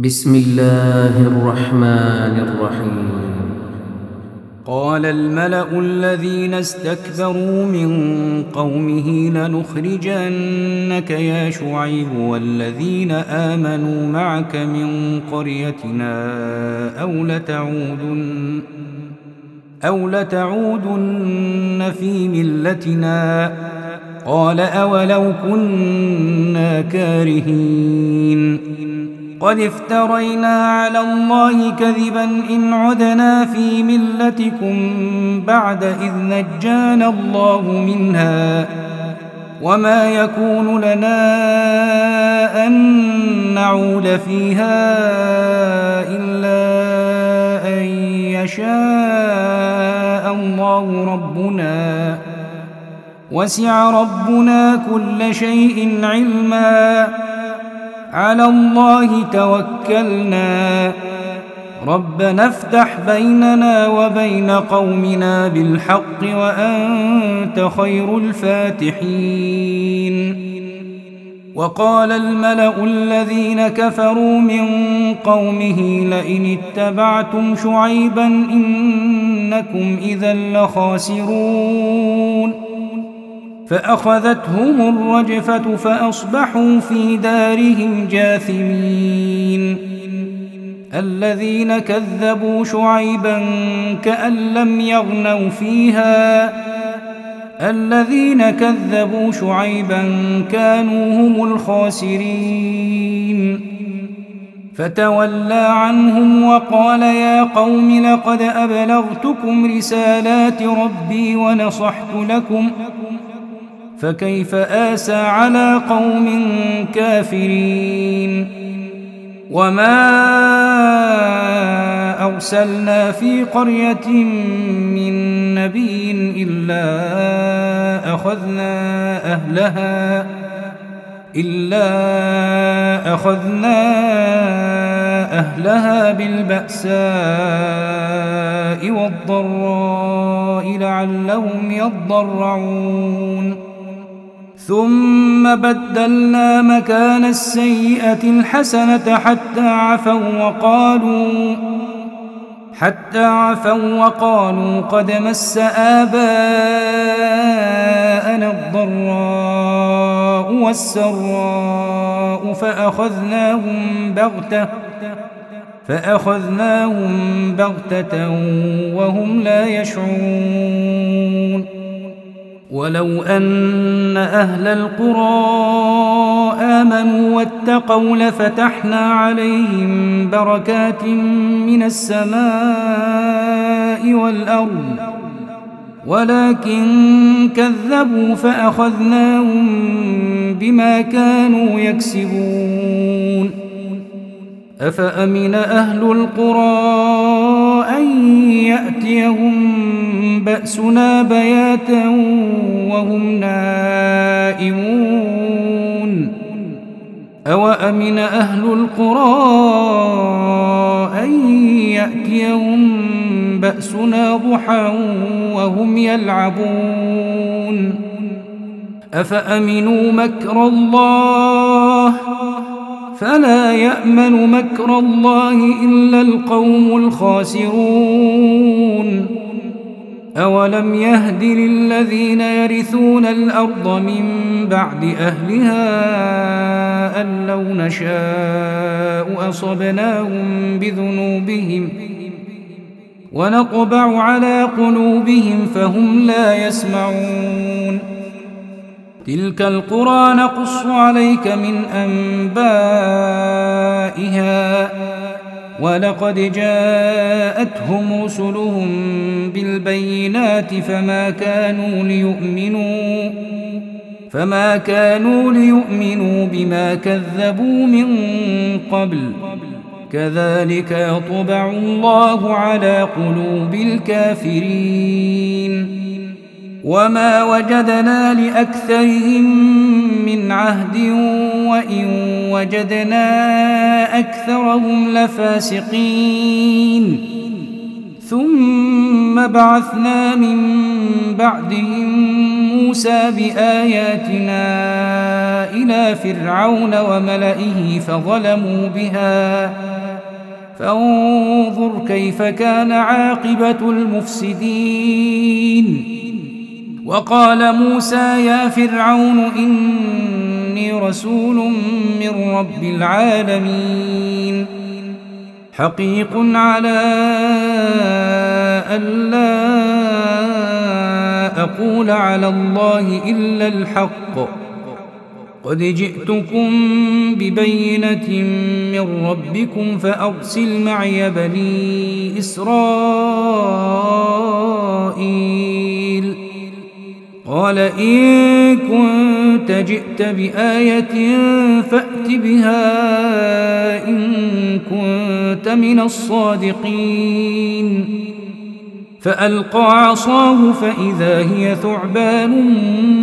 بسم الله الرحمن الرحيم. قال الملأ الذين استكبروا من قومه لنخرجنك يا شعيب والذين آمنوا معك من قريتنا أو لتعودن في ملتنا. قال أولو كنا كارهين. قد افترينا على الله كذبا إن عدنا في ملتكم بعد إذ نجانا الله منها، وما يكون لنا أن نعود فيها إلا أن يشاء الله ربنا، وسع ربنا كل شيء علما، على الله توكلنا، ربنا افتح بيننا وبين قومنا بالحق وأنت خير الفاتحين. وقال الملأ الذين كفروا من قومه لئن اتبعتم شعيبا إنكم إذا لخاسرون. فأخذتهم الرجفة فأصبحوا في دارهم جاثمين. الذين كذبوا شعيبا كأن لم يغنوا فيها، الذين كذبوا شعيبا كانوا هم الخاسرين. فتولى عنهم وقال يا قوم لقد أبلغتكم رسالات ربي ونصحت لكم، فكيف آسى على قوم كافرين. وما أرسلنا في قرية من نبي إلا أخذنا أهلها بالبأساء والضراء لعلهم يضرعون. ثم بدلنا مكان السيئة الحسنة حتى عفوا وقالوا قد مس آباءنا الضراء والسراء فأخذناهم بغتة وهم لا يشعرون. ولو أن أهل القرى آمنوا واتقوا لفتحنا عليهم بركات من السماء والأرض، ولكن كذبوا فأخذناهم بما كانوا يكسبون. أفأمن أهل القرى أن يأتيهم بأسنا بياتا وهم نائمون. أوأمن أهل القرى أن يأتيهم بأسنا ضحى وهم يلعبون. أفأمنوا مكر الله فلا يأمن مكر الله إلا القوم الخاسرون. أولم يهد للذين يرثون الأرض من بعد أهلها أن لو نشاء أصبناهم بذنوبهم ونطبع على قلوبهم فهم لا يسمعون. تلك القرى نقص عليك من أنبائها، ولقد جاءتهم رسلهم بالبينات فما كانوا ليؤمنوا بما كذبوا من قبل، كذلك يطبع الله على قلوب الكافرين. وما وجدنا لأكثرهم من عهد وإن وجدنا أكثرهم لفاسقين. ثم بعثنا من بعدهم موسى بآياتنا إلى فرعون وملئه فظلموا بها فانظر كيف كان عاقبة المفسدين. وقال موسى يا فرعون إني رسول من رب العالمين حقيق على ألا أقول على الله إلا الحق قد جئتكم ببينة من ربكم فأرسل معي بني إسرائيل. قال إن كنت جئت بآية فأت بها إن كنت من الصادقين. فألقى عصاه فإذا هي ثعبان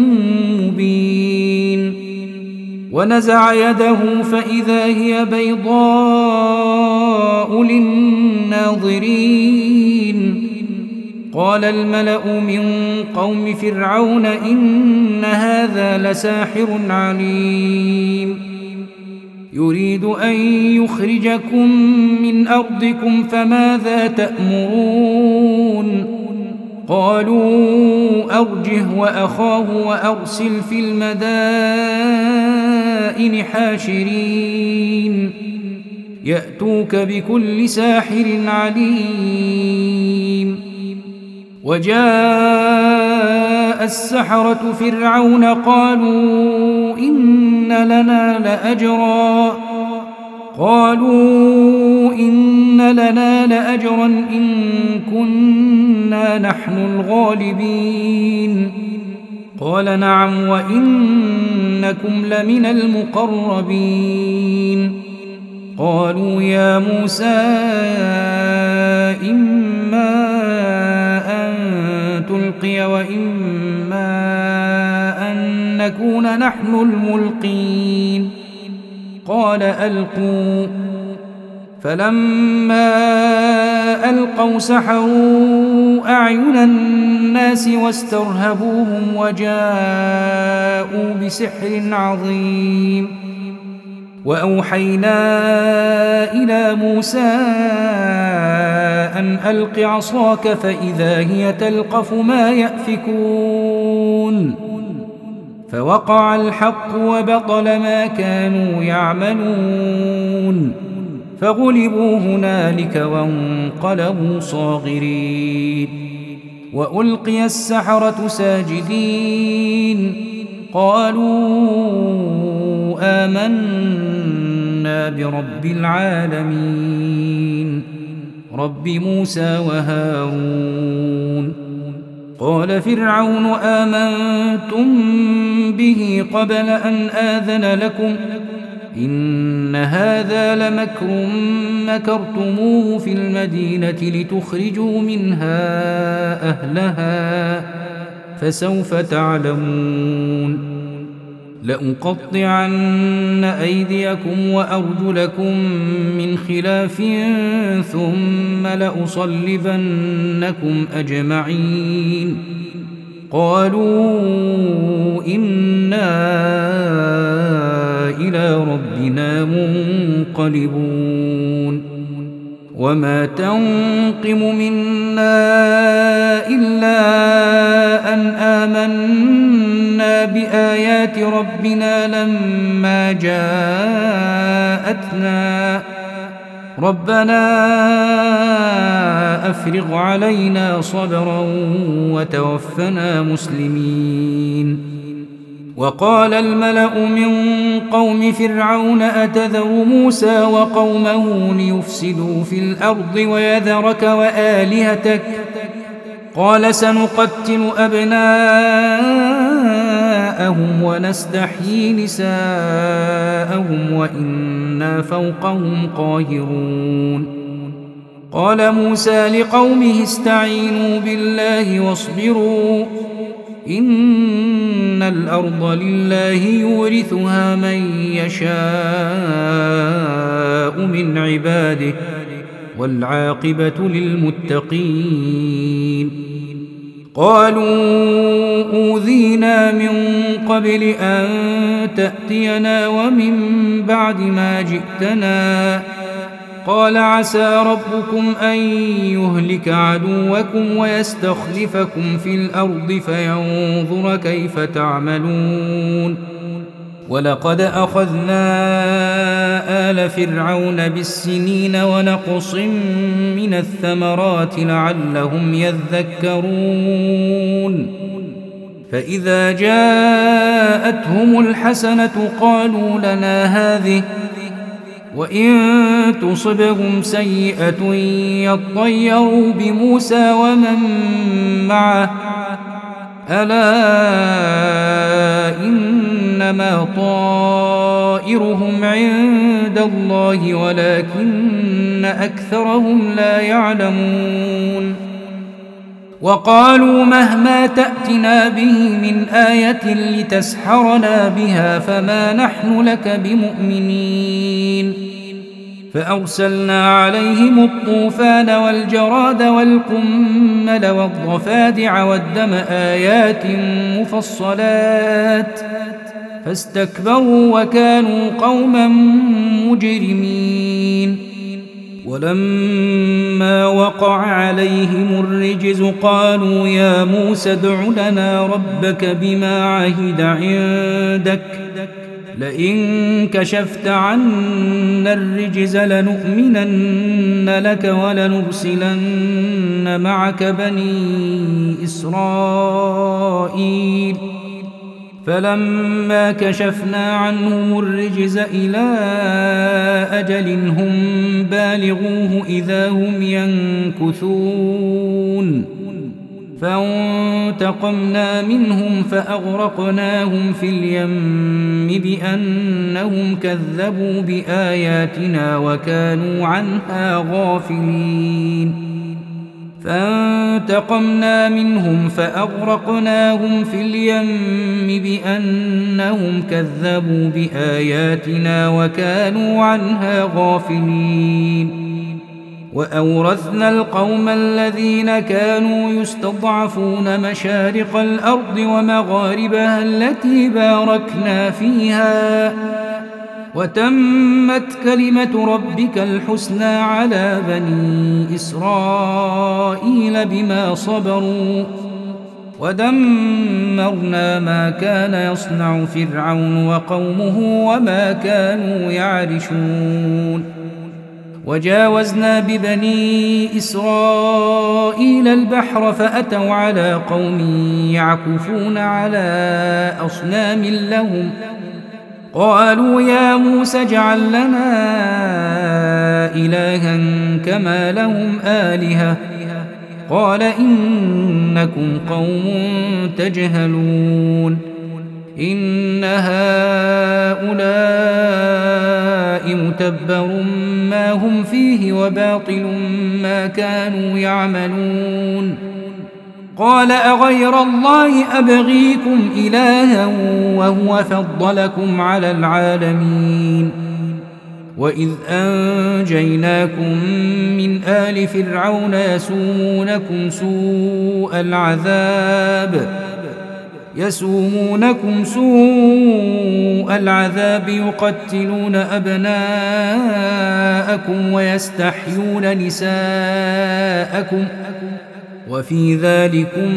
مبين ونزع يده فإذا هي بيضاء للناظرين. قال الملأ من قوم فرعون إن هذا لساحر عليم يريد أن يخرجكم من أرضكم فماذا تأمرون. قالوا أرجه وأخاه وأرسل في المدائن حاشرين يأتوك بكل ساحر عليم. وجاء السحرة فرعون قالوا إن لنا لأجرا إن كنا نحن الغالبين. قال نعم وإنكم لمن المقربين. قالوا يا موسى إما أن تلقي وإما أن نكون نحن الملقين. قال ألقوا. فلما ألقوا سحروا أعين الناس واسترهبوهم وجاءوا بسحر عظيم. وأوحينا إلى موسى أن ألق عصاك فإذا هي تلقف ما يأفكون. فوقع الحق وبطل ما كانوا يعملون فغلبوا هنالك وانقلبوا صاغرين. وألقي السحرة ساجدين قالوا آمنا برب العالمين رب موسى وهارون. قال فرعون آمنتم به قبل أن آذن لكم إن هذا لمكر مكرتموه في المدينة لتخرجوا منها أهلها فسوف تعلمون. لأقطعن أيديكم وأرجلكم من خلاف ثم لأصلبنكم أجمعين. قالوا إنا إلى ربنا منقلبون. وما تنقم منا إلا أن آمنا بآيات ربنا لما جاءتنا ربنا أفرغ علينا صبرا وتوفنا مسلمين. وقال الملأ من قوم فرعون أتذر موسى وقومه ليفسدوا في الأرض ويذرك وآلهتك قال سنقتل أبناءهم ونستحيي نساءهم وإنا فوقهم قاهرون. قال موسى لقومه استعينوا بالله واصبروا إن الأرض لله يورثها من يشاء من عباده والعاقبة للمتقين. قالوا أوذينا من قبل أن تأتينا ومن بعد ما جئتنا. قال عسى ربكم أن يهلك عدوكم ويستخلفكم في الأرض فينظر كيف تعملون. ولقد أخذنا آل فرعون بالسنين ونقص من الثمرات لعلهم يذكرون. فإذا جاءتهم الحسنة قالوا لنا هذه، وإن تصبهم سيئة يطيروا بموسى ومن معه، ألا إنما طائرهم عند الله ولكن أكثرهم لا يعلمون. وقالوا مهما تأتنا به من آية لتسحرنا بها فما نحن لك بمؤمنين. فأرسلنا عليهم الطوفان والجراد والقمل والضفادع والدم آيات مفصلات فاستكبروا وكانوا قوما مجرمين. ولما وقع عليهم الرجز قالوا يا موسى ادع لنا ربك بما عهد عندك لئن كشفت عنا الرجز لنؤمنن لك ولنرسلن معك بني إسرائيل. فلما كشفنا عنهم الرجز إلى أجل هم بالغوه إذا هم ينكثون. فانتقمنا منهم فأغرقناهم في اليم بأنهم كذبوا بآياتنا وكانوا عنها غافلين. فانتقمنا منهم فأغرقناهم في اليم بأنهم كذبوا بآياتنا وكانوا عنها غافلين. وأورثنا القوم الذين كانوا يستضعفون مشارق الأرض ومغاربها التي باركنا فيها وتمت كلمة ربك الحسنى على بني إسرائيل بما صبروا ودمرنا ما كان يصنع فرعون وقومه وما كانوا يعرشون. وجاوزنا ببني إسرائيل البحر فأتوا على قوم يعكفون على أصنام لهم قالوا يا موسى اجعل لنا إلها كما لهم آلهة قال إنكم قوم تجهلون. إن هؤلاء متبر ما هم فيه وباطل ما كانوا يعملون. قال أغير الله أبغيكم إلها وهو فضلكم على العالمين. وإذ أنجيناكم من آل فرعون يسومونكم سوء العذاب يقتلون أبناءكم ويستحيون نساءكم وفي ذلكم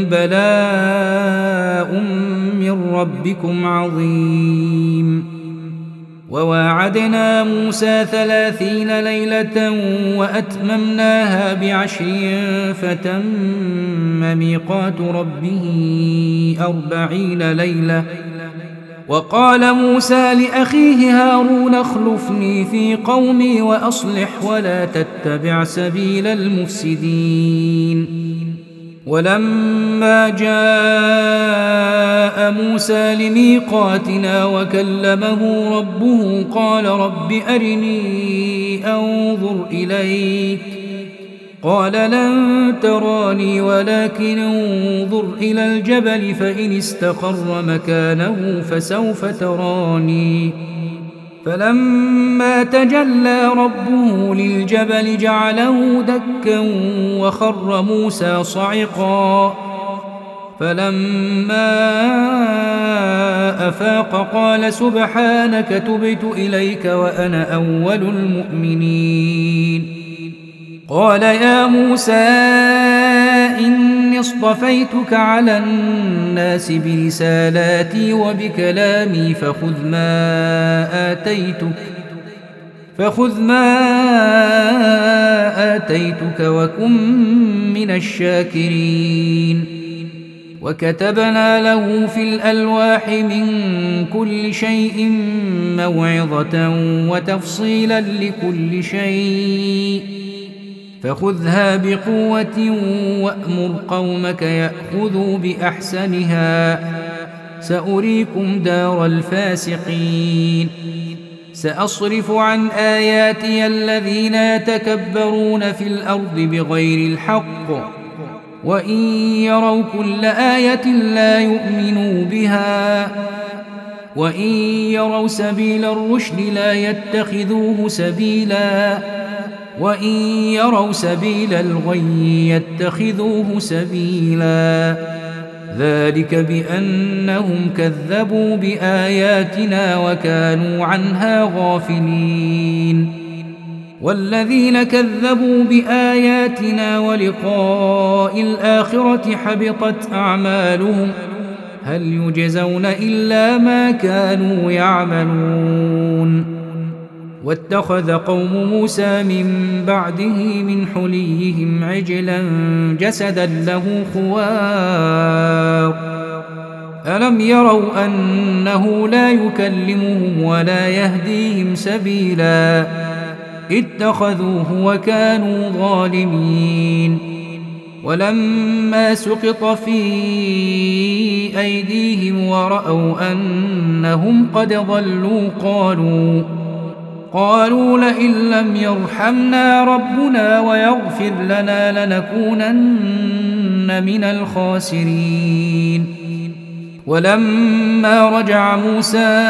بلاء من ربكم عظيم. وواعدنا موسى 30 ليلة وأتممناها ب10 فتم ميقات ربه 40 ليلة. وقال موسى لأخيه هارون اخلفني في قومي وأصلح ولا تتبع سبيل المفسدين. ولما جاء موسى لميقاتنا وكلمه ربه قال رب أرني أنظر إليك قال لن تراني ولكن انظر إلى الجبل فإن استقر مكانه فسوف تراني فلما تجلى ربه للجبل جعله دكا وخر موسى صعقا فلما أفاق قال سبحانك تبت إليك وأنا أول المؤمنين قال يا موسى إني اصطفيتك على الناس برسالاتي وبكلامي فخذ ما آتيتك وكن من الشاكرين وكتبنا له في الألواح من كل شيء موعظة وتفصيلا لكل شيء فخذها بقوة وأمر قومك يأخذوا بأحسنها سأريكم دار الفاسقين سأصرف عن آياتي الذين يتكبرون في الأرض بغير الحق وإن يروا كل آية لا يؤمنوا بها وإن يروا سبيل الرشد لا يتخذوه سبيلا وإن يروا سبيل الغي يتخذوه سبيلا ذلك بأنهم كذبوا بآياتنا وكانوا عنها غافلين والذين كذبوا بآياتنا ولقاء الآخرة حبطت أعمالهم هل يجزون إلا ما كانوا يعملون واتخذ قوم موسى من بعده من حليهم عجلا جسدا له خوار ألم يروا أنه لا يكلمهم ولا يهديهم سبيلا اتخذوه وكانوا ظالمين ولما سقط في أيديهم ورأوا أنهم قد ضلوا قالوا لئن لم يرحمنا ربنا ويغفر لنا لنكونن من الخاسرين ولما رجع موسى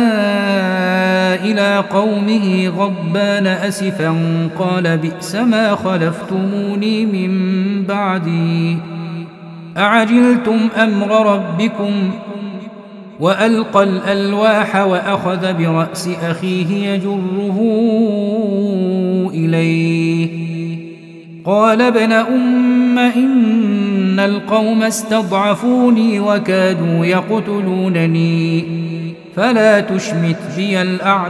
إلى قومه غضبان أسفا قال بئس ما خلفتموني من بعدي أعجلتم أمر ربكم وألقى الألواح وأخذ برأس أخيه يجره إليه قال ابن أم إن القوم استضعفوني وكادوا يقتلونني فلا تشمت بي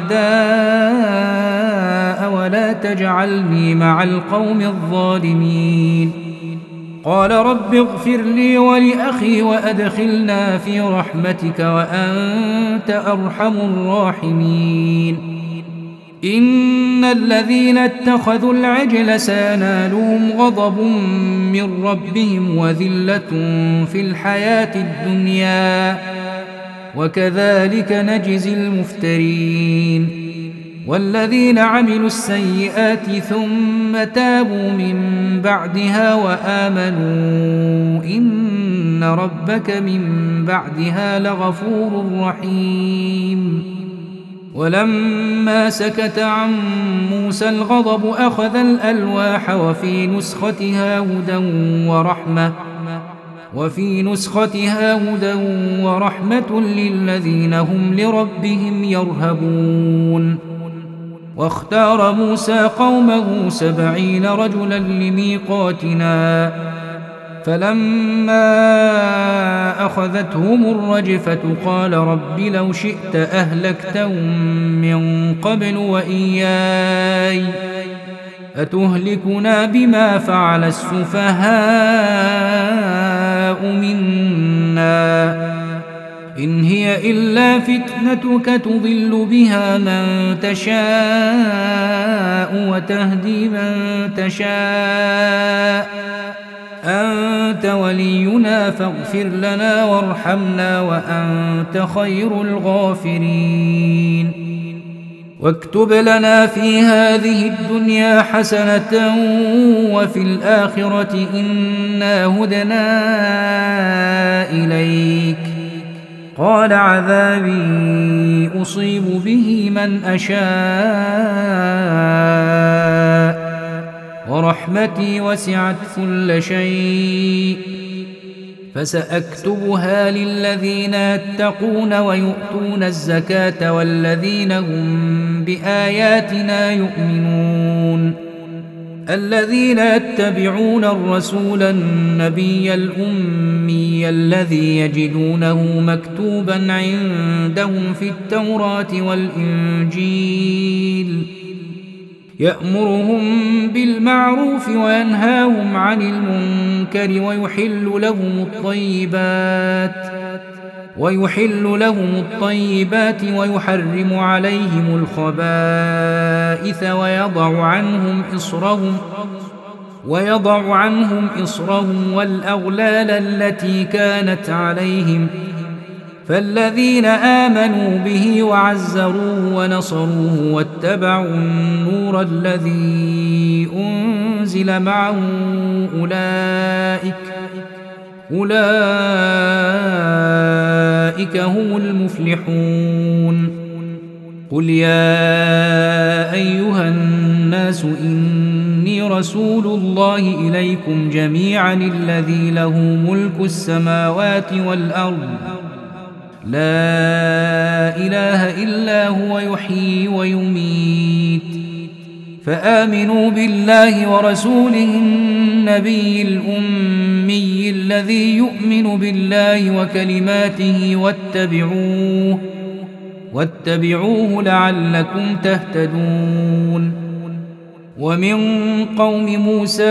الأعداء ولا تجعلني مع القوم الظالمين قال رب اغفر لي ولأخي وأدخلنا في رحمتك وأنت أرحم الراحمين إن الذين اتخذوا العجل سينالهم غضب من ربهم وذلة في الحياة الدنيا وكذلك نجزي المفترين والذين عملوا السيئات ثم تابوا من بعدها وآمنوا إن ربك من بعدها لغفور رحيم ولما سكت عن موسى الغضب أخذ الألواح وفي نسختها هدى ورحمة للذين هم لربهم يرهبون واختار موسى قومه 70 رجلا لميقاتنا فلما أخذتهم الرجفة قال رب لو شئت أهلكتهم من قبل وإياي أتهلكنا بما فعل السفهاء منا إن هي إلا فتنتك تضل بها من تشاء وتهدي من تشاء أنت ولينا فاغفر لنا وارحمنا وأنت خير الغافرين واكتب لنا في هذه الدنيا حسنة وفي الآخرة إنا هدنا إليك قال عذابي أصيب به من أشاء ورحمتي وسعت كل شيء فسأكتبها للذين يتقون ويؤتون الزكاة والذين هم بآياتنا يؤمنون الذين يتبعون الرسول النبي الأمي الذي يجدونه مكتوبا عندهم في التوراة والإنجيل يأمرهم بالمعروف وينهاهم عن المنكر ويحل لهم الطيبات ويحرم عليهم الخبائث ويضع عنهم إصرهم والأغلال التي كانت عليهم فالذين آمنوا به وعزروه ونصروه واتبعوا النور الذي أنزل معه أولئك هم المفلحون قل يا أيها الناس إني رسول الله إليكم جميعا الذي له ملك السماوات والأرض لا إله إلا هو يحيي ويميت فآمنوا بالله ورسوله النبي الأمي الذي يؤمن بالله وكلماته واتبعوه لعلكم تهتدون ومن قوم موسى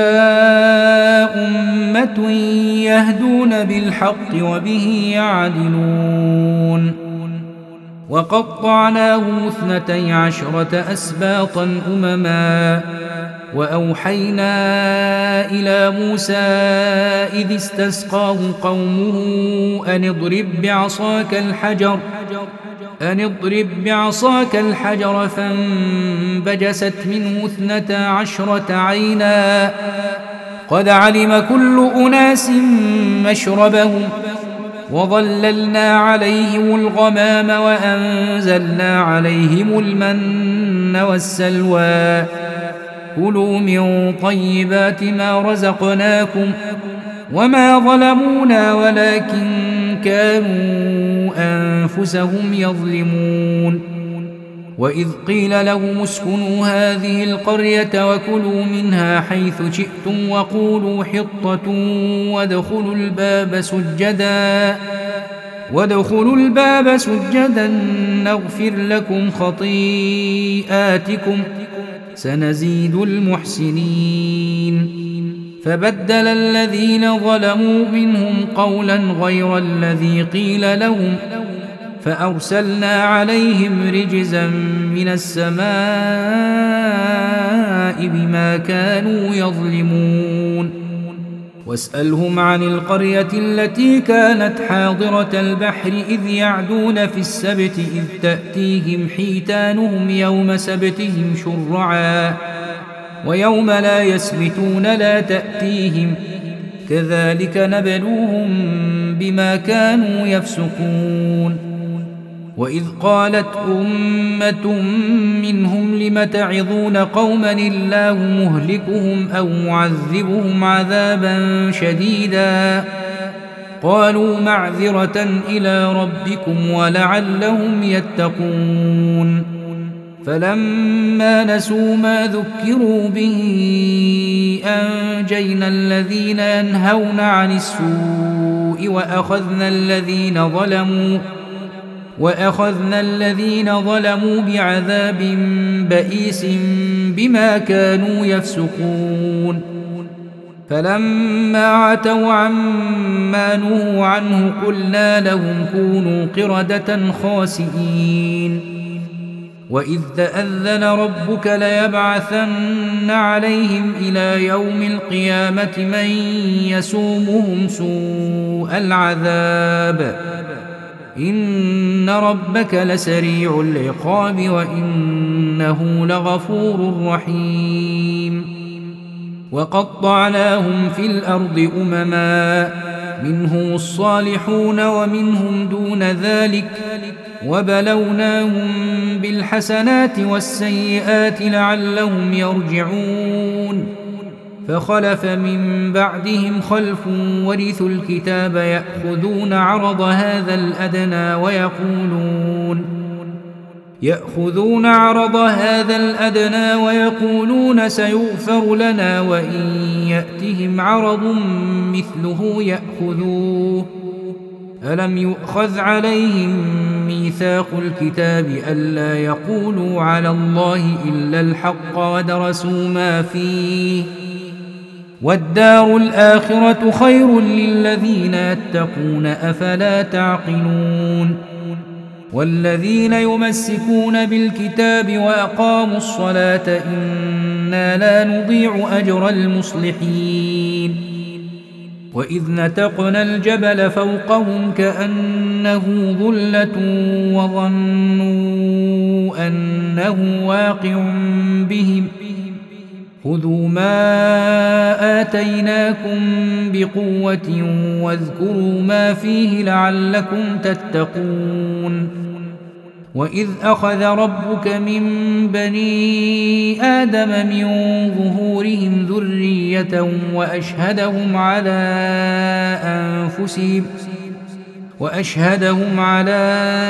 أمة يهدون بالحق وبه يعدلون وقطعناهم 12 أسباطا أمما وأوحينا إلى موسى إذ استسقاه قومه أن اضرب بعصاك الحجر فانبجست منه 12 عينا قد علم كل أناس مشربهم وظللنا عليهم الغمام وأنزلنا عليهم المن والسلوى كلوا من طيبات ما رزقناكم وما ظلمونا ولكن كانوا أنفسهم يظلمون وإذ قيل لهم اسكنوا هذه القرية وكلوا منها حيث شئتم وقولوا حطة وادخلوا الباب سجدا نغفر لكم خطيئاتكم سنزيد المحسنين فبدل الذين ظلموا منهم قولا غير الذي قيل لهم فأرسلنا عليهم رجزا من السماء بما كانوا يظلمون واسألهم عن القرية التي كانت حاضرة البحر إذ يعدون في السبت إذ تأتيهم حيتانهم يوم سبتهم شرعا ويوم لا يسبتون لا تأتيهم كذلك نبلوهم بما كانوا يفسقون وإذ قالت أمة منهم لم تعظون قوما الله مهلكهم أو معذبهم عذابا شديدا قالوا معذرة إلى ربكم ولعلهم يتقون فلما نسوا ما ذكروا به أنجينا الذين ينهون عن السوء وأخذنا الذين ظلموا بعذاب بئيس بما كانوا يفسقون فلما عتوا عما نهوا عنه قلنا لهم كونوا قردة خاسئين وإذ تأذن ربك ليبعثن عليهم إلى يوم القيامة من يسومهم سوء العذاب إن ربك لسريع العقاب وإنه لغفور رحيم وقطعناهم في الأرض أمما منهم الصالحون ومنهم دون ذلك وبلوناهم بالحسنات والسيئات لعلهم يرجعون فخلف من بعدهم خلف ورثوا الكتاب يأخذون عرض هذا الأدنى ويقولون سيغفر لنا وإن يأتهم عرض مثله يأخذوه ألم يؤخذ عليهم ميثاق الكتاب ألا يقولوا على الله إلا الحق ودرسوا ما فيه والدار الآخرة خير للذين يتقون أفلا تعقلون والذين يمسكون بالكتاب وأقاموا الصلاة إنا لا نضيع أجر المصلحين وإذ نتقنا الجبل فوقهم كأنه ظلة وظنوا أنه واقع بهم خذوا ما آتيناكم بقوة واذكروا ما فيه لعلكم تتقون وإذ أخذ ربك من بني آدم من ظهورهم ذريتهم وأشهدهم على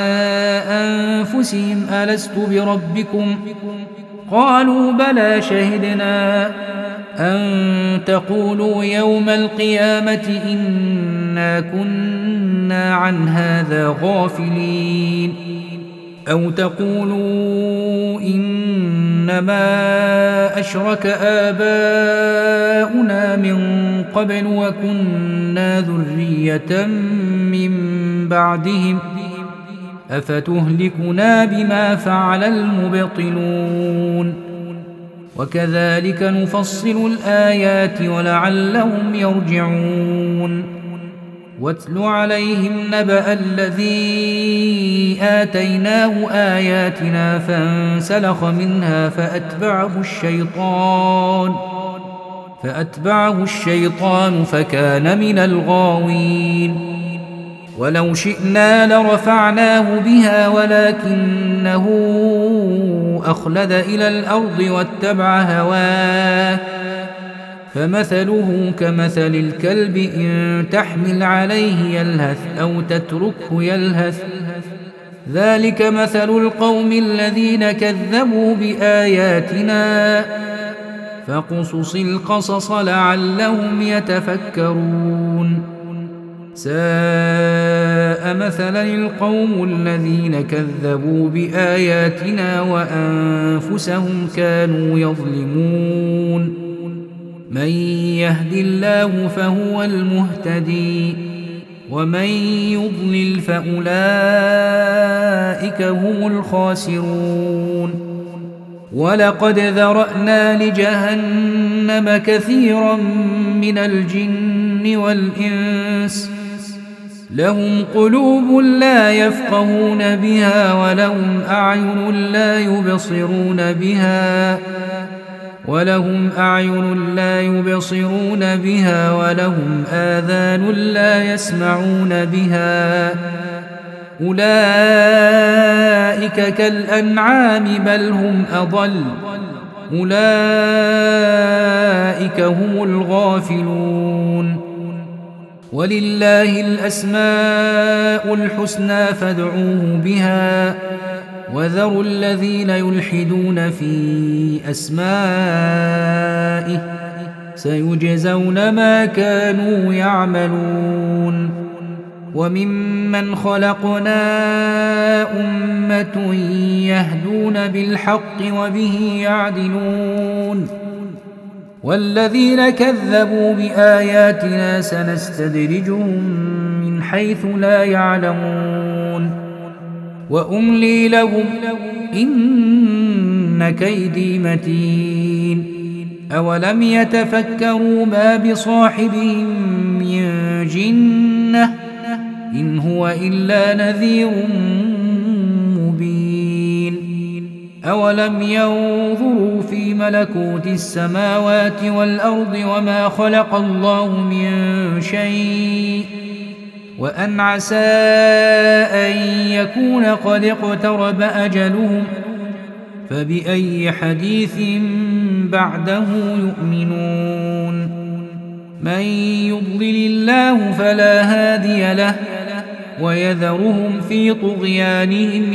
أنفسهم ألست بربكم قالوا بلى شهدنا أن تقولوا يوم القيامة إنا كنا عن هذا غافلين أو تقولوا إنما أشرك آباؤنا من قبل وكنا ذرية من بعدهم أفتهلكنا بما فعل المبطلون وكذلك نفصل الآيات ولعلهم يرجعون واتل عليهم نبأ الذي آتيناه آياتنا فانسلخ منها فأتبعه الشيطان فكان من الغاوين ولو شئنا لرفعناه بها ولكنه أخلد إلى الأرض واتبع هواه فمثله كمثل الكلب إن تحمل عليه يلهث أو تتركه يلهث ذلك مثل القوم الذين كذبوا بآياتنا فاقصص القصص لعلهم يتفكرون ساء مثلا القوم الذين كذبوا بآياتنا وأنفسهم كانوا يظلمون من يهد الله فهو المهتدي ومن يضلل فأولئك هم الخاسرون ولقد ذرأنا لجهنم كثيرا من الجن والإنس لهم قلوب لا يفقهون بها ولهم أعين لا يبصرون بها ولهم آذان لا يسمعون بها أولئك كالأنعام بل هم أضل أولئك هم الغافلون ولله الأسماء الحسنى فادعوه بها وذروا الذين يلحدون في أسمائه سيجزون ما كانوا يعملون وممن خلقنا أمة يهدون بالحق وبه يعدلون والذين كذبوا بآياتنا سنستدرجهم من حيث لا يعلمون وأملي لهم إن كيدي متين أولم يتفكروا ما بصاحبهم من جنة إن هو إلا نذير مبين أولم ينظروا في ملكوت السماوات والأرض وما خلق الله من شيء وأن عسى أن يكون قد اقترب أجلهم فبأي حديث بعده يؤمنون من يضلل الله فلا هادي له ويذرهم في طغيانهم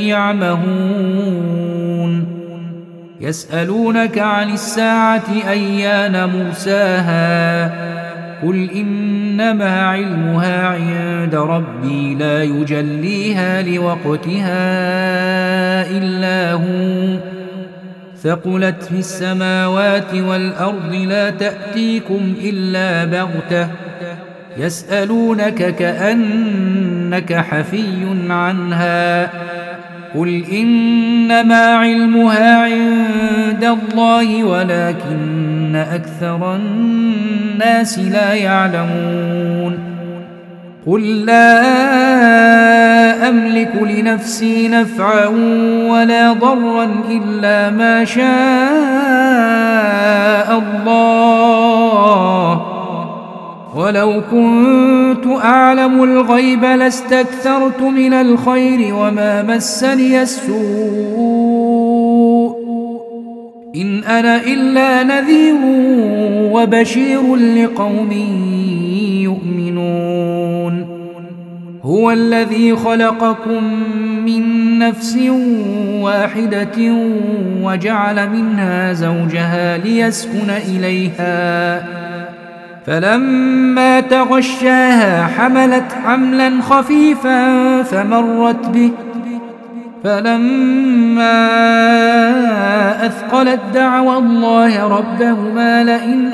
يعمهون يسألونك عن الساعة أيان مرساها قل إنما علمها عند ربي لا يجليها لوقتها إلا هو ثقلت في السماوات والأرض لا تأتيكم إلا بغتة يسألونك كأنك حفي عنها قل إنما علمها عند الله ولكن أكثر الناس لا يعلمون قل لا أملك لنفسي نفعا ولا ضرا إلا ما شاء الله ولو كنت أعلم الغيب لاستكثرت من الخير وما مسني السوء إن أنا إلا نذير وبشير لقوم يؤمنون هو الذي خلقكم من نفس واحدة وجعل منها زوجها ليسكن إليها فلما تغشاها حملت حملا خفيفا فمرت به فلما أثقلت دعوى الله ربهما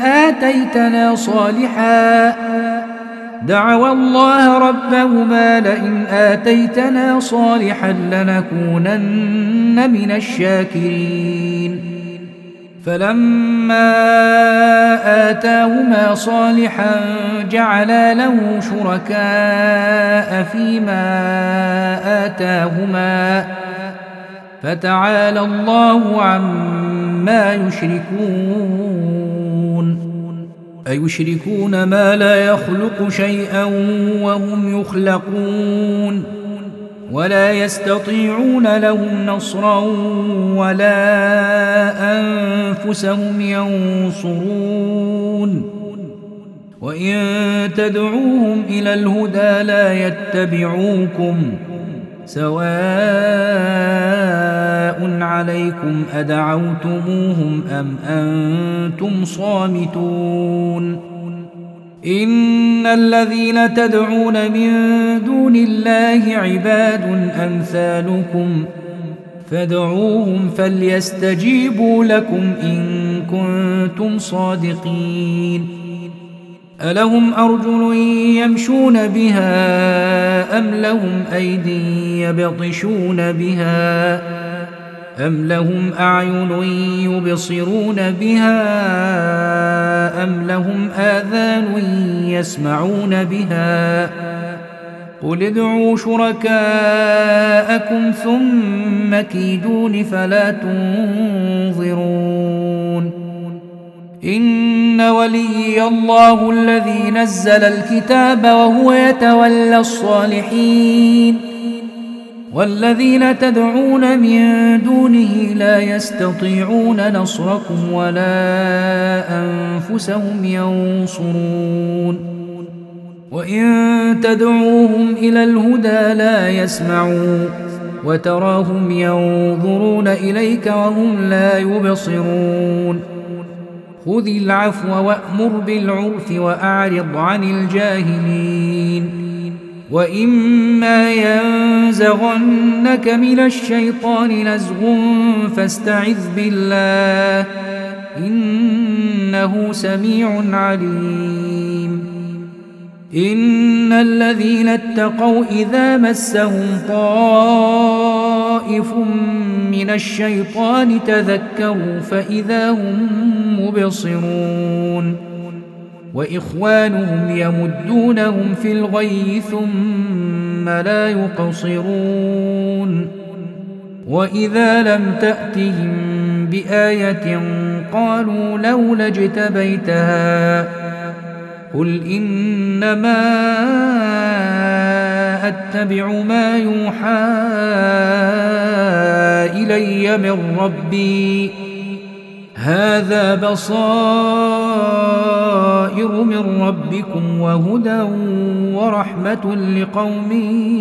لئن آتيتنا صالحا لنكونن من الشاكرين فلما آتاهما صالحا جعلا له شركاء فيما آتاهما فتعالى الله عما يشركون أيشركون ما لا يخلق شيئا وهم يخلقون ولا يستطيعون لهم نصرا ولا أنفسهم ينصرون وإن تدعوهم إلى الهدى لا يتبعوكم سواء عليكم أدعوتموهم أم أنتم صامتون إن الذين تدعون من دون الله عباد أمثالكم فادعوهم فليستجيبوا لكم إن كنتم صادقين ألهم أرجل يمشون بها أم لهم أيد يبطشون بها أم لهم أعين يبصرون بها أم لهم آذان يسمعون بها قل ادعوا شركاءكم ثم كيدون فلا تنظرون إن وليي الله الذي نزل الكتاب وهو يتولى الصالحين والذين تدعون من دونه لا يستطيعون نصركم ولا أنفسهم ينصرون وإن تدعوهم إلى الهدى لا يسمعون وتراهم ينظرون إليك وهم لا يبصرون خذ العفو وأمر بالعرف وأعرض عن الجاهلين وإما ينزغنك من الشيطان نزغ فاستعذ بالله إنه سميع عليم إن الذين اتقوا إذا مسهم طائف من الشيطان تذكروا فإذا هم مبصرون وإخوانهم يمدونهم في الغي ثم لا يقصرون وإذا لم تأتهم بآية قالوا لولا اجتبيتها قل إنما أتبع ما يوحى إلي من ربي هذا بصائر من ربكم وهدى ورحمة لقوم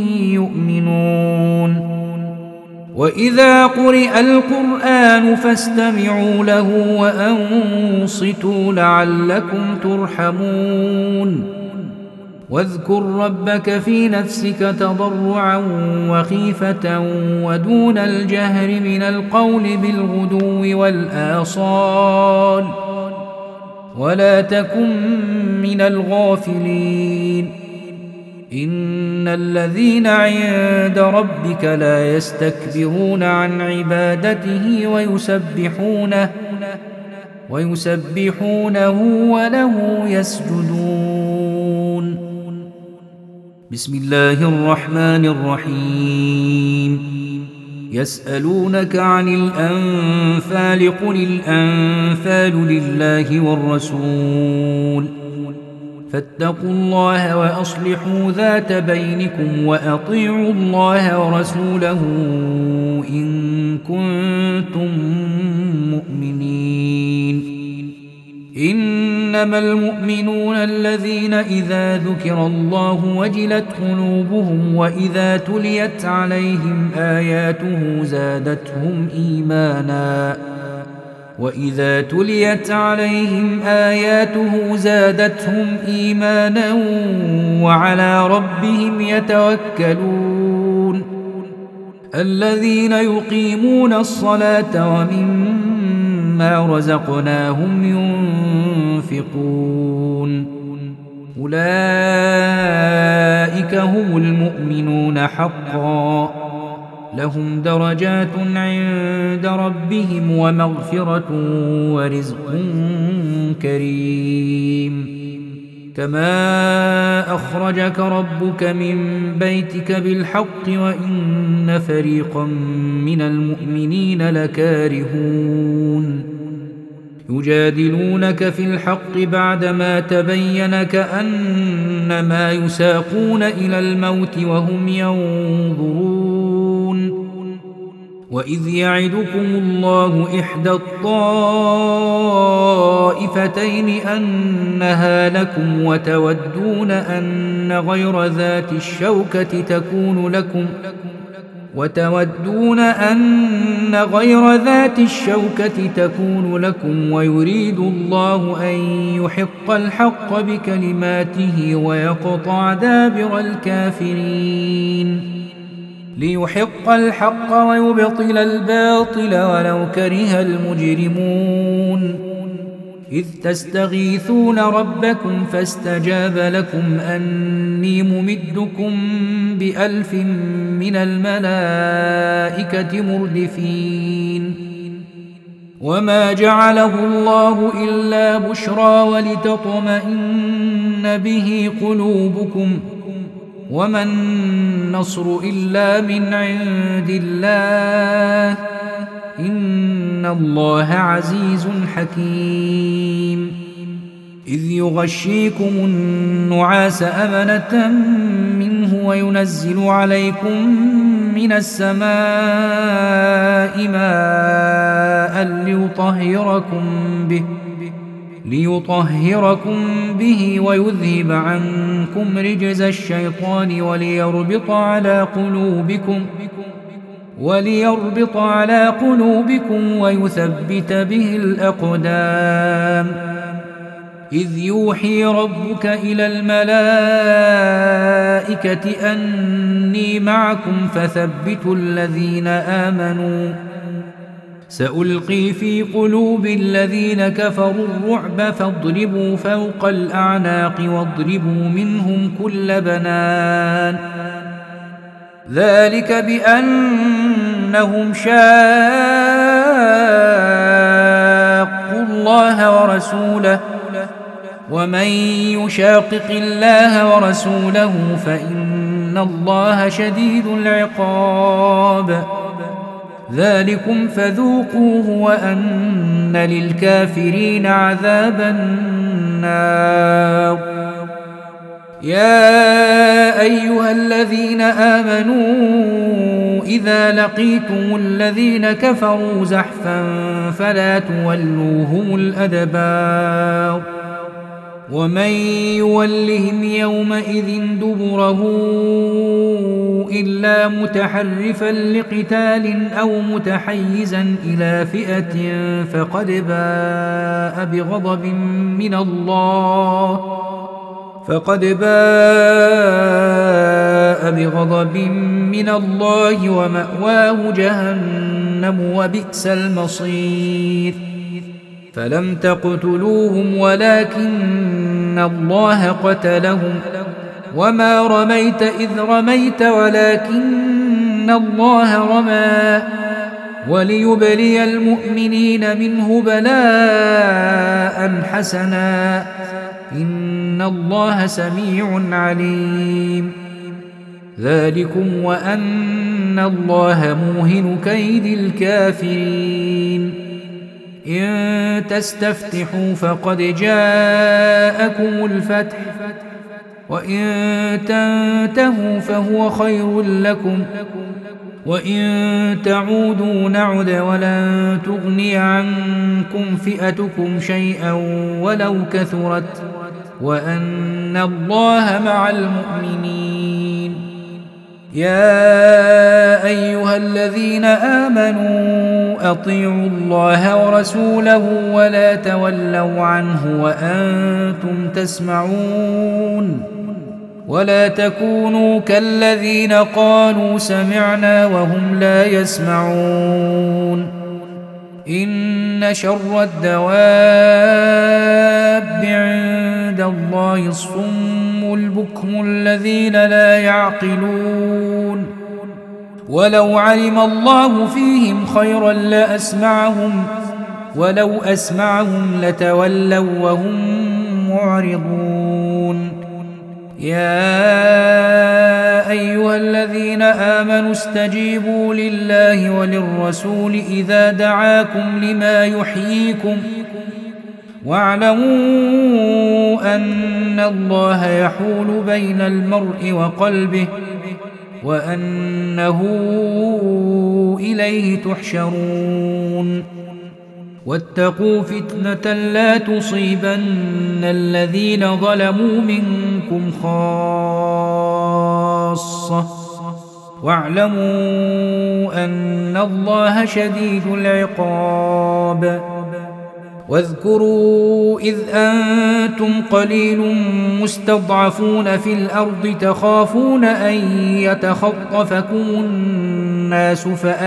يؤمنون وإذا قرئ القرآن فاستمعوا له وأنصتوا لعلكم ترحمون واذكر ربك في نفسك تضرعا وخيفة ودون الجهر من القول بالغدو والآصال ولا تكن من الغافلين إن الذين عند ربك لا يستكبرون عن عبادته ويسبحونه وله يسجدون. بسم الله الرحمن الرحيم. يسألونك عن الأنفال قل الأنفال لله والرسول فاتقوا الله وأصلحوا ذات بينكم وأطيعوا الله ورسوله إن كنتم مؤمنين. إنما المؤمنون الذين إذا ذكر الله وجلت قلوبهم وإذا تليت عليهم آياته زادتهم إيمانا وعلى ربهم يتوكلون. الذين يقيمون الصلاة ومما رزقناهم ينفقون أولئك هم المؤمنون حقا لهم درجات عند ربهم ومغفرة ورزق كريم. كما أخرجك ربك من بيتك بالحق وإن فريقا من المؤمنين لكارهون يجادلونك في الحق بعدما تبين كأنما يساقون إلى الموت وهم ينظرون. وإذ يعدكم الله إحدى الطائفتين أنها لكم وتودون أن غير ذات الشوكة تكون لكم ويريد الله أن يحق الحق بكلماته ويقطع دابر الكافرين ليحق الحق ويبطل الباطل ولو كره المجرمون. إذ تستغيثون ربكم فاستجاب لكم أني ممدكم ب1000 من الملائكة مردفين. وما جعله الله إلا بشرى ولتطمئن به قلوبكم وما النصر إلا من عند الله إن الله عزيز حكيم. إذ يغشيكم النعاس أمنة منه وينزل عليكم من السماء ماء ليطهركم به ويذهب عنكم رجز الشيطان وليربط على قلوبكم ويثبت به الأقدام. إذ يوحي ربك إلى الملائكة أني معكم فثبتوا الذين آمنوا سألقي في قلوب الذين كفروا الرعب فاضربوا فوق الأعناق واضربوا منهم كل بنان. ذلك بأنهم شاقوا الله ورسوله ومن يشاقق الله ورسوله فإن الله شديد العقاب. ذلكم فذوقوه وأن للكافرين عذاب النار. يا أيها الذين آمنوا إذا لقيتم الذين كفروا زحفا فلا تولوهم الأدبار ومن يولهم يومئذ دبره إلا متحرفا لقتال أو متحيزا إلى فئة فقد باء بغضب من الله ومأواه جهنم وبئس المصير. فلم تقتلوهم ولكن الله قتلهم وما رميت إذ رميت ولكن الله رمى وليبلي المؤمنين منه بلاء حسنا إن الله سميع عليم. ذلكم وأن الله موهن كيد الكافرين. إن تستفتحوا فقد جاءكم الفتح وإن تنتهوا فهو خير لكم وإن تعودوا نعد ولن تغني عنكم فئتكم شيئا ولو كثرت وأن الله مع المؤمنين. يا أيها الذين آمنوا أطيعوا الله ورسوله ولا تولوا عنه وأنتم تسمعون ولا تكونوا كالذين قالوا سمعنا وهم لا يسمعون. إن شر الدواب عند الله الصم البكم الذين لا يعقلون. ولو علم الله فيهم خيرا لأسمعهم ولو أسمعهم لتولوا وهم معرضون. يا أيها الذين آمنوا استجيبوا لله وللرسول إذا دعاكم لما يحييكم واعلموا أن الله يحول بين المرء وقلبه وأنه إليه تحشرون. واتقوا فتنة لا تصيبن الذين ظلموا منكم خاصة واعلموا أن الله شديد العقاب. واذكروا إذ أنتم قليل مستضعفون في الأرض تخافون أن يتخطفكم الناس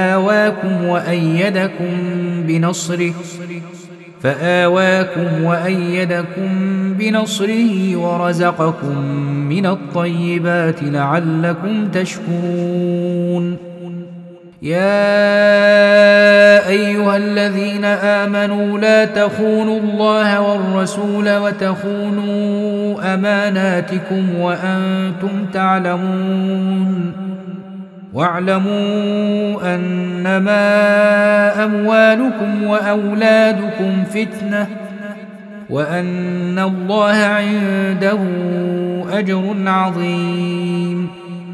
فآواكم وأيدكم بنصره ورزقكم من الطيبات لعلكم تشكرون. يا أيها الذين آمنوا لا تخونوا الله والرسول وتخونوا أماناتكم وأنتم تعلمون. واعلموا أنما أموالكم وأولادكم فتنة وأن الله عنده أجر عظيم.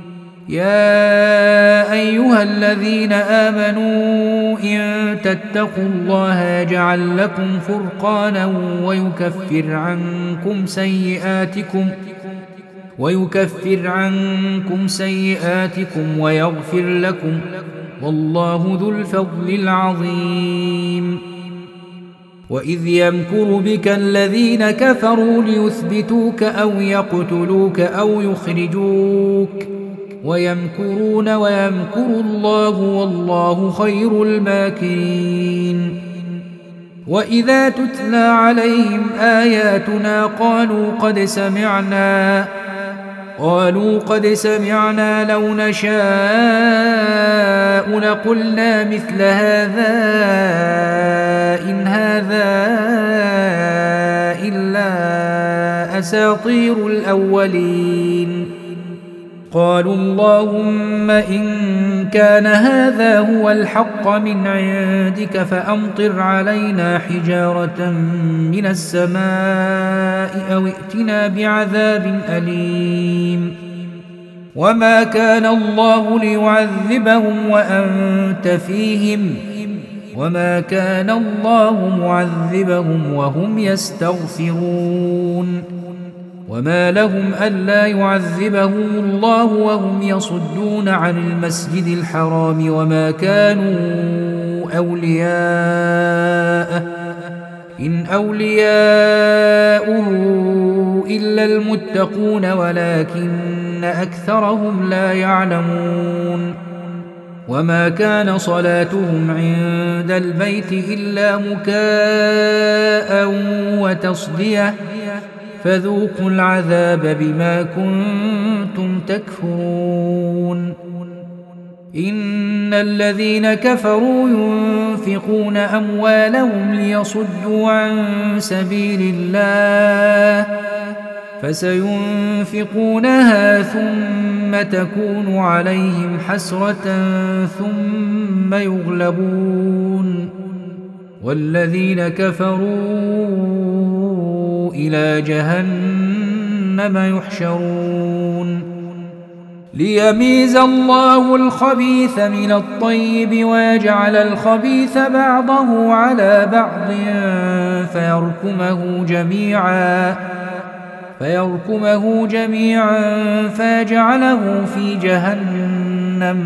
يا أيها الذين آمنوا إن تتقوا الله يجعل لكم فرقانا ويكفر عنكم سيئاتكم ويغفر لكم والله ذو الفضل العظيم. وإذ يمكر بك الذين كفروا ليثبتوك أو يقتلوك أو يخرجوك ويمكرون ويمكر الله والله خير الماكرين. وإذا تتلى عليهم آياتنا قالوا قد سمعنا لو نشاء لقلنا مثل هذا إن هذا إلا أساطير الأولين. قالوا اللهم إن كان هذا هو الحق من عندك فأمطر علينا حجارة من السماء أو ائتنا بعذاب أليم وما كان الله ليعذبهم وأنت فيهم وما كان الله معذبهم وهم يستغفرون وما لهم ألا يعذبهم الله وهم يصدون عن المسجد الحرام وما كانوا أولياءه إن أولياؤه إلا المتقون ولكن أكثرهم لا يعلمون وما كان صلاتهم عند البيت إلا مكاء وتصدية فذوقوا العذاب بما كنتم تكفرون إن الذين كفروا ينفقون أموالهم ليصدوا عن سبيل الله فسينفقونها ثم تكون عليهم حسرة ثم يغلبون والذين كفروا إلى جهنم يحشرون ليميز الله الخبيث من الطيب ويجعل الخبيث بعضه على بعض فيركمه جميعا فيجعله في جهنم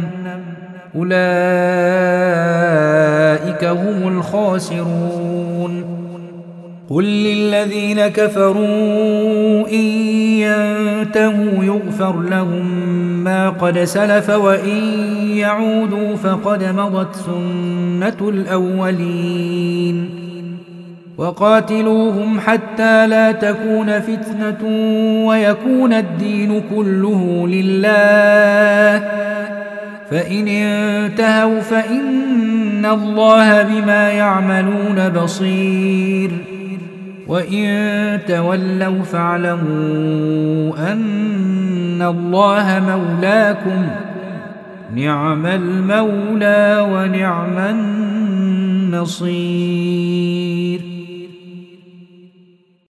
أولئك هم الخاسرون قل للذين كفروا إن ينتهوا يغفر لهم ما قد سلف وإن يعودوا فقد مضت سنة الأولين وقاتلوهم حتى لا تكون فتنة ويكون الدين كله لله فإن انتهوا فإن الله بما يعملون بصير وإن تولوا فاعلموا أن الله مولاكم نعم المولى ونعم النصير